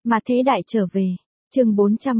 Mà thế đại trở về. Chương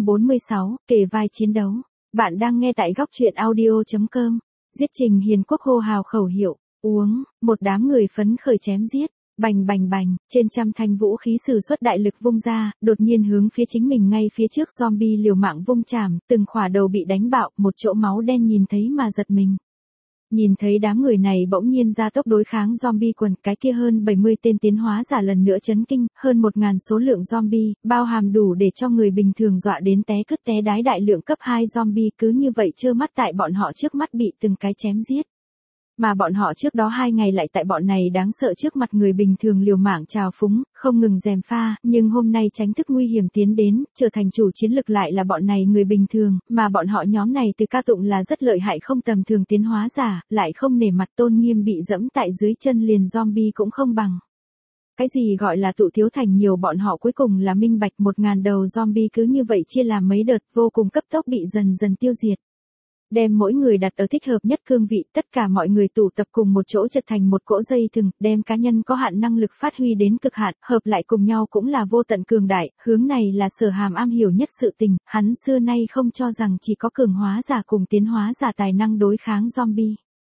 446, kề vai chiến đấu. Bạn đang nghe tại góc truyện audio.com. Giết Trình Hiền Quốc hô hào khẩu hiệu, uống, một đám người phấn khởi chém giết. Bành bành bành, trên trăm thanh vũ khí sử xuất đại lực vung ra, đột nhiên hướng phía chính mình ngay phía trước zombie liều mạng vung chảm, từng khỏa đầu bị đánh bạo, một chỗ máu đen nhìn thấy mà giật mình. Nhìn thấy đám người này bỗng nhiên ra tốc đối kháng zombie quần, cái kia hơn 70 tên tiến hóa giả lần nữa chấn kinh, hơn 1000 số lượng zombie, bao hàm đủ để cho người bình thường dọa đến té cứt té đái đại lượng cấp 2 zombie cứ như vậy trơ mắt tại bọn họ trước mắt bị từng cái chém giết. Mà bọn họ trước đó 2 ngày lại tại bọn này đáng sợ trước mặt người bình thường liều mạng trào phúng, không ngừng gièm pha, nhưng hôm nay tránh thức nguy hiểm tiến đến, trở thành chủ chiến lực lại là bọn này người bình thường, mà bọn họ nhóm này từ ca tụng là rất lợi hại không tầm thường tiến hóa giả, lại không nể mặt tôn nghiêm bị dẫm tại dưới chân liền zombie cũng không bằng. Cái gì gọi là tụ thiếu thành nhiều bọn họ cuối cùng là minh bạch 1000 đầu zombie cứ như vậy chia làm mấy đợt vô cùng cấp tốc bị dần dần tiêu diệt. Đem mỗi người đặt ở thích hợp nhất cương vị, tất cả mọi người tụ tập cùng một chỗ chật thành một cỗ dây thừng, đem cá nhân có hạn năng lực phát huy đến cực hạn, hợp lại cùng nhau cũng là vô tận cường đại, hướng này là Sở Hàm am hiểu nhất sự tình, hắn xưa nay không cho rằng chỉ có cường hóa giả cùng tiến hóa giả tài năng đối kháng zombie.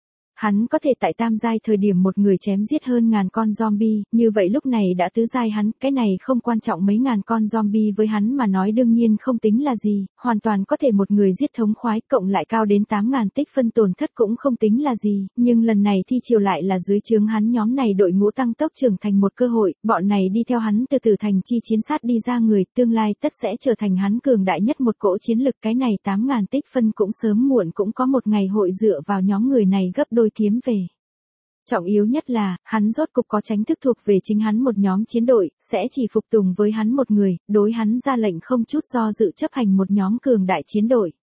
Hắn có thể tại tam giai thời điểm một người chém giết hơn 1000 con zombie, như vậy lúc này đã tứ giai hắn, cái này không quan trọng mấy ngàn con zombie với hắn mà nói đương nhiên không tính là gì, hoàn toàn có thể một người giết thống khoái, cộng lại cao đến 8000 tích phân tổn thất cũng không tính là gì, nhưng lần này thi chiều lại là dưới trướng hắn nhóm này đội ngũ tăng tốc trưởng thành một cơ hội, bọn này đi theo hắn từ từ thành chi chiến sát đi ra người, tương lai tất sẽ trở thành hắn cường đại nhất một cỗ chiến lực, cái này 8000 tích phân cũng sớm muộn cũng có một ngày hội dựa vào nhóm người này gấp đôi kiếm về. Trọng yếu nhất là, hắn rốt cục có tránh thức thuộc về chính hắn một nhóm chiến đội, sẽ chỉ phục tùng với hắn một người, đối hắn ra lệnh không chút do dự chấp hành một nhóm cường đại chiến đội.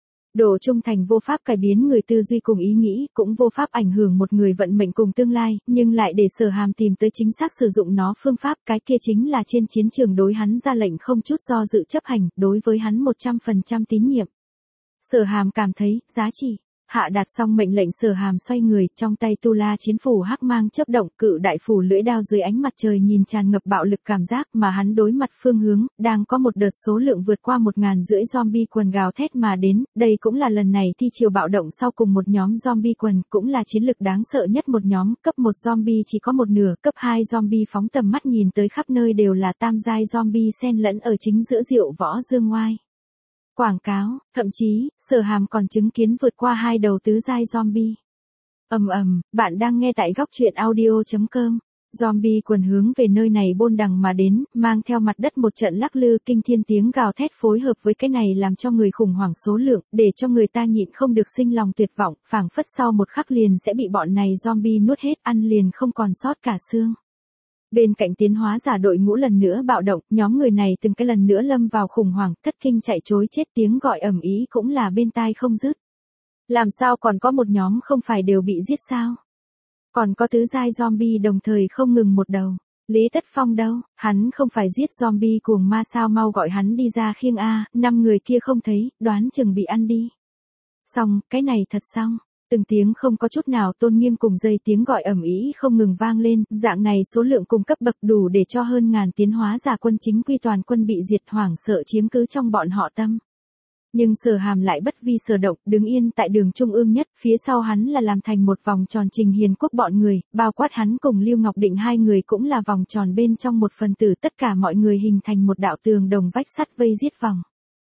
Độ trung thành vô pháp cải biến người tư duy cùng ý nghĩ, cũng vô pháp ảnh hưởng một người vận mệnh cùng tương lai, nhưng lại để Sở Hàm tìm tới chính xác sử dụng nó phương pháp, cái kia chính là trên chiến trường đối hắn ra lệnh không chút do dự chấp hành, đối với hắn 100% tín nhiệm. Sở Hàm cảm thấy, giá trị. Hạ đạt xong mệnh lệnh Sở Hàm xoay người, trong tay tu la chiến phủ hắc mang chớp động, cự đại phủ lưỡi đao dưới ánh mặt trời nhìn tràn ngập bạo lực cảm giác, mà hắn đối mặt phương hướng, đang có một đợt số lượng vượt qua 1500 zombie quần gào thét mà đến, đây cũng là lần này thi chiều bạo động sau cùng một nhóm zombie quần, cũng là chiến lực đáng sợ nhất một nhóm, cấp 1 zombie chỉ có một nửa, cấp 2 zombie phóng tầm mắt nhìn tới khắp nơi đều là tam giai zombie xen lẫn ở chính giữa diệu võ dương ngoai. Quảng cáo, thậm chí, Sở Hàm còn chứng kiến vượt qua 2 đầu tứ giai zombie. Bạn đang nghe tại góc truyện audio.com. Zombie quần hướng về nơi này bôn đằng mà đến, mang theo mặt đất một trận lắc lư kinh thiên tiếng gào thét phối hợp với cái này làm cho người khủng hoảng số lượng, để cho người ta nhịn không được sinh lòng tuyệt vọng, phảng phất sau một khắc liền sẽ bị bọn này zombie nuốt hết, ăn liền không còn sót cả xương. Bên cạnh tiến hóa giả đội ngũ lần nữa bạo động, nhóm người này từng cái lần nữa lâm vào khủng hoảng, thất kinh chạy trối chết, tiếng gọi ầm ĩ cũng là bên tai không dứt. Làm sao còn có một nhóm không phải đều bị giết sao? Còn có tứ giai zombie đồng thời không ngừng một đầu. Lý Tất Phong đâu? Hắn không phải giết zombie cuồng ma sao, mau gọi hắn đi ra khiêng a, 5 người kia không thấy, đoán chừng bị ăn đi. Xong, cái này thật xong. Từng tiếng không có chút nào tôn nghiêm cùng dây tiếng gọi ầm ĩ không ngừng vang lên, dạng này số lượng cùng cấp bậc đủ để cho hơn 1000 tiến hóa giả quân chính quy toàn quân bị diệt, hoảng sợ chiếm cứ trong bọn họ tâm. Nhưng Sở Hàm lại bất vi sở động, đứng yên tại đường trung ương nhất, phía sau hắn là làm thành một vòng tròn Trình Hiền Quốc bọn người, bao quát hắn cùng Lưu Ngọc Định hai người cũng là vòng tròn bên trong một phần tử, tất cả mọi người hình thành một đạo tường đồng vách sắt vây giết vòng.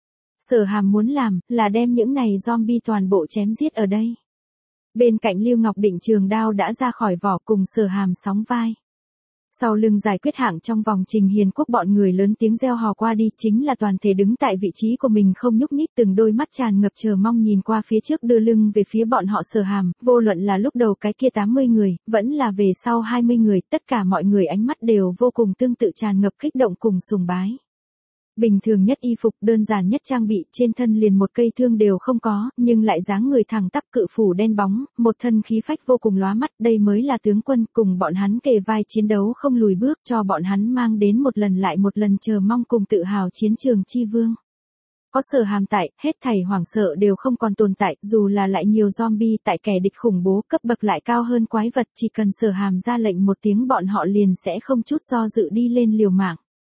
Sở Hàm muốn làm, là đem những này zombie toàn bộ chém giết ở đây. Bên cạnh Lưu Ngọc Định trường đao đã ra khỏi vỏ cùng Sở Hàm sóng vai. Sau lưng giải quyết hạng trong vòng Trình Hiền Quốc bọn người lớn tiếng reo hò qua đi, chính là toàn thể đứng tại vị trí của mình không nhúc nhích, từng đôi mắt tràn ngập chờ mong nhìn qua phía trước đưa lưng về phía bọn họ Sở Hàm, vô luận là lúc đầu cái kia 80 người, vẫn là về sau 20 người, tất cả mọi người ánh mắt đều vô cùng tương tự tràn ngập kích động cùng sùng bái. Bình thường nhất y phục, đơn giản nhất trang bị, trên thân liền một cây thương đều không có, nhưng lại dáng người thẳng tắp, cự phủ đen bóng, một thân khí phách vô cùng lóa mắt, đây mới là tướng quân, cùng bọn hắn kề vai chiến đấu không lùi bước, cho bọn hắn mang đến một lần lại một lần chờ mong cùng tự hào chiến trường chi vương. Có Sở Hàm tại, hết thảy hoảng sợ đều không còn tồn tại, dù là lại nhiều zombie tại kẻ địch khủng bố, cấp bậc lại cao hơn quái vật, chỉ cần Sở Hàm ra lệnh một tiếng bọn họ liền sẽ không chút do dự đi lên liều mạng.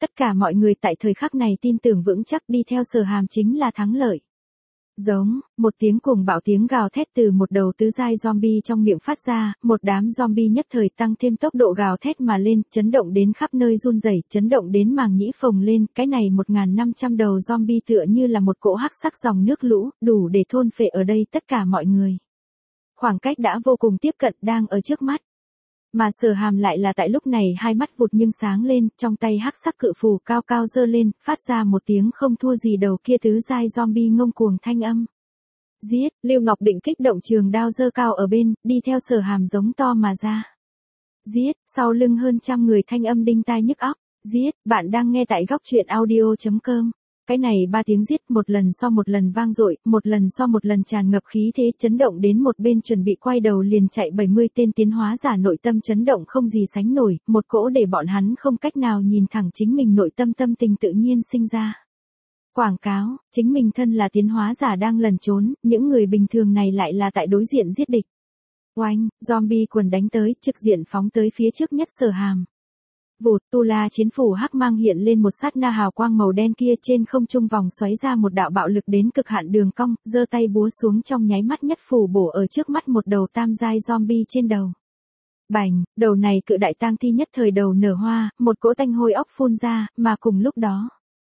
Tất cả mọi người tại thời khắc này tin tưởng vững chắc đi theo Sở Hàm chính là thắng lợi. Giống, một tiếng cuồng bạo tiếng gào thét từ một đầu tứ giai zombie trong miệng phát ra, một đám zombie nhất thời tăng thêm tốc độ gào thét mà lên, chấn động đến khắp nơi run rẩy, chấn động đến màng nhĩ phồng lên, cái này 1.500 đầu zombie tựa như là một cỗ hắc sắc dòng nước lũ, đủ để thôn phệ ở đây tất cả mọi người. Khoảng cách đã vô cùng tiếp cận đang ở trước mắt. Mà Sở Hàm lại là tại lúc này hai mắt vụt nhưng sáng lên, trong tay hắc sắc cự phù cao cao giơ lên, phát ra một tiếng không thua gì đầu kia tứ giai zombie ngông cuồng thanh âm. Giết, Lưu Ngọc Định kích động trường đao giơ cao ở bên, đi theo Sở Hàm giống to mà ra. Giết, sau lưng hơn trăm người thanh âm đinh tai nhức óc. Giết, bạn đang nghe tại góc truyện audio.com. Cái này ba tiếng giết một lần so một lần vang dội, một lần so một lần tràn ngập khí thế chấn động đến một bên chuẩn bị quay đầu liền chạy 70 tên tiến hóa giả nội tâm chấn động không gì sánh nổi, một cỗ để bọn hắn không cách nào nhìn thẳng chính mình nội tâm tâm tình tự nhiên sinh ra. Quảng cáo, chính mình thân là tiến hóa giả đang lẩn trốn, những người bình thường này lại là tại đối diện giết địch. Oanh, zombie quần đánh tới, trực diện phóng tới phía trước nhất Sở Hàm. Vụt, tu la chiến phủ hắc mang hiện lên một sát na hào quang màu đen kia trên không trung vòng xoáy ra một đạo bạo lực đến cực hạn đường cong, giơ tay búa xuống trong nháy mắt nhất phủ bổ ở trước mắt một đầu tam giai zombie trên đầu. Bành, đầu này cự đại tang thi nhất thời đầu nở hoa, một cỗ tanh hôi óc phun ra, mà cùng lúc đó.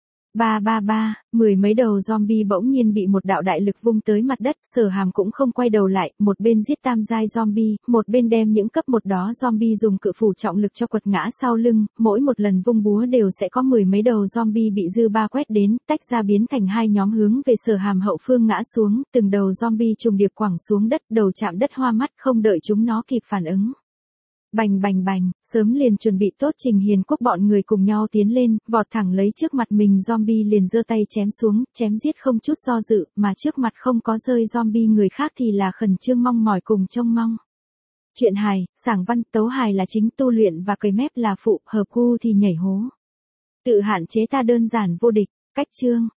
Mười mấy đầu zombie bỗng nhiên bị một đạo đại lực vung tới mặt đất, Sở Hàm cũng không quay đầu lại, một bên giết tam giai zombie, một bên đem những cấp một đó zombie dùng cự phủ trọng lực cho quật ngã sau lưng, mỗi một lần vung búa đều sẽ có mười mấy đầu zombie bị dư ba quét đến, tách ra biến thành hai nhóm hướng về Sở Hàm hậu phương ngã xuống, từng đầu zombie trùng điệp quẳng xuống đất, đầu chạm đất hoa mắt không đợi chúng nó kịp phản ứng. Bành bành bành, sớm liền chuẩn bị tốt Trình Hiền Quốc bọn người cùng nhau tiến lên, vọt thẳng lấy trước mặt mình zombie liền giơ tay chém xuống, chém giết không chút do dự, mà trước mặt không có rơi zombie người khác thì là khẩn trương mong mỏi cùng trông mong. Truyện hài, sảng văn, tấu hài là chính, tu luyện và cười mép là phụ, hợp cu thì nhảy hố. Tự hạn chế ta đơn giản vô địch, cách chương.